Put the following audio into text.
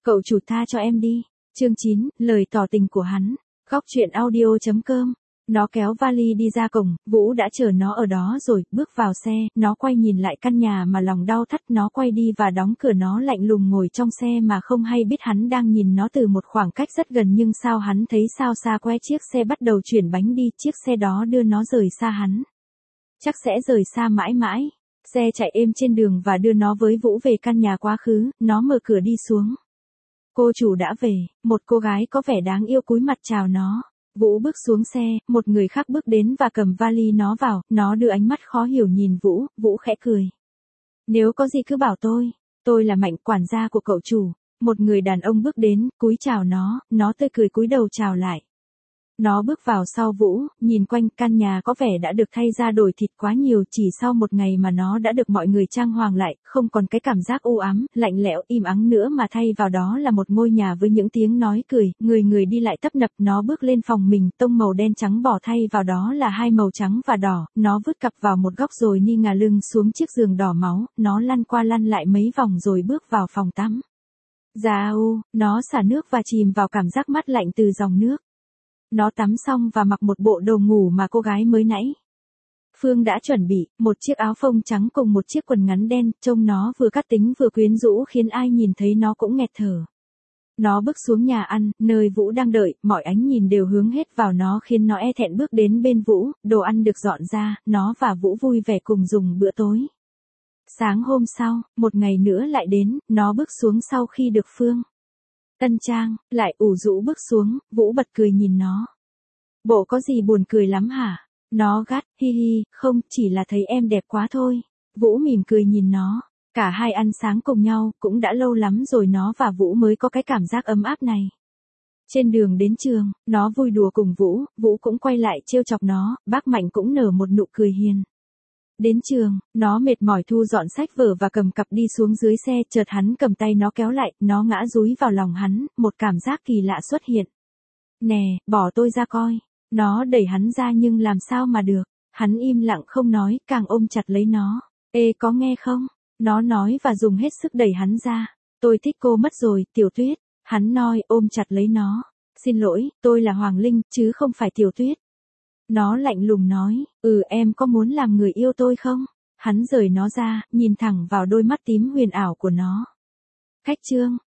Cậu chủ tha cho em đi. Chương 9, lời tỏ tình của hắn. Góc truyện audio.com. Nó kéo vali đi ra cổng, Vũ đã chờ nó ở đó rồi, bước vào xe, nó quay nhìn lại căn nhà mà lòng đau thắt, nó quay đi và đóng cửa, nó lạnh lùng ngồi trong xe mà không hay biết hắn đang nhìn nó từ một khoảng cách rất gần, nhưng sao hắn thấy sao xa que. Chiếc xe bắt đầu chuyển bánh đi, chiếc xe đó đưa nó rời xa hắn. Chắc sẽ rời xa mãi mãi. Xe chạy êm trên đường và đưa nó với Vũ về căn nhà quá khứ, nó mở cửa đi xuống. Cô chủ đã về, một cô gái có vẻ đáng yêu cúi mặt chào nó. Vũ bước xuống xe, một người khác bước đến và cầm vali nó vào, nó đưa ánh mắt khó hiểu nhìn Vũ, Vũ khẽ cười. Nếu có gì cứ bảo tôi là Mạnh, quản gia của cậu chủ. Một người đàn ông bước đến, cúi chào nó tươi cười cúi đầu chào lại. Nó bước vào sau Vũ, nhìn quanh, căn nhà có vẻ đã được thay ra đổi thịt quá nhiều, chỉ sau một ngày mà nó đã được mọi người trang hoàng lại, không còn cái cảm giác u ám, lạnh lẽo, im ắng nữa mà thay vào đó là một ngôi nhà với những tiếng nói cười, người đi lại tấp nập. Nó bước lên phòng mình, tông màu đen trắng bỏ thay vào đó là hai màu trắng và đỏ, nó vứt cặp vào một góc rồi ni ngả lưng xuống chiếc giường đỏ máu, nó lăn qua lăn lại mấy vòng rồi bước vào phòng tắm. Nó xả nước và chìm vào cảm giác mát lạnh từ dòng nước. Nó tắm xong và mặc một bộ đồ ngủ mà cô gái mới nãy Phương đã chuẩn bị, một chiếc áo phông trắng cùng một chiếc quần ngắn đen, trông nó vừa cá tính vừa quyến rũ khiến ai nhìn thấy nó cũng nghẹt thở. Nó bước xuống nhà ăn, nơi Vũ đang đợi, mọi ánh nhìn đều hướng hết vào nó khiến nó e thẹn bước đến bên Vũ, đồ ăn được dọn ra, nó và Vũ vui vẻ cùng dùng bữa tối. Sáng hôm sau, một ngày nữa lại đến, nó bước xuống sau khi được Phương tân trang, lại ủ rũ bước xuống, Vũ bật cười nhìn nó. Bộ có gì buồn cười lắm hả? Nó gắt, hi hi, không, chỉ là thấy em đẹp quá thôi. Vũ mỉm cười nhìn nó, cả hai ăn sáng cùng nhau, cũng đã lâu lắm rồi nó và Vũ mới có cái cảm giác ấm áp này. Trên đường đến trường, nó vui đùa cùng Vũ, Vũ cũng quay lại trêu chọc nó, bác Mạnh cũng nở một nụ cười hiền. Đến trường, nó mệt mỏi thu dọn sách vở và cầm cặp đi xuống dưới xe, chợt hắn cầm tay nó kéo lại, nó ngã dúi vào lòng hắn, một cảm giác kỳ lạ xuất hiện. Nè, bỏ tôi ra coi. Nó đẩy hắn ra nhưng làm sao mà được. Hắn im lặng không nói, càng ôm chặt lấy nó. Ê, có nghe không? Nó nói và dùng hết sức đẩy hắn ra. Tôi thích cô mất rồi, Tiểu Tuyết. Hắn nói, ôm chặt lấy nó. Xin lỗi, tôi là Hoàng Linh, chứ không phải Tiểu Tuyết. Nó lạnh lùng nói, em có muốn làm người yêu tôi không? Hắn rời nó ra, nhìn thẳng vào đôi mắt tím huyền ảo của nó. Khách chương.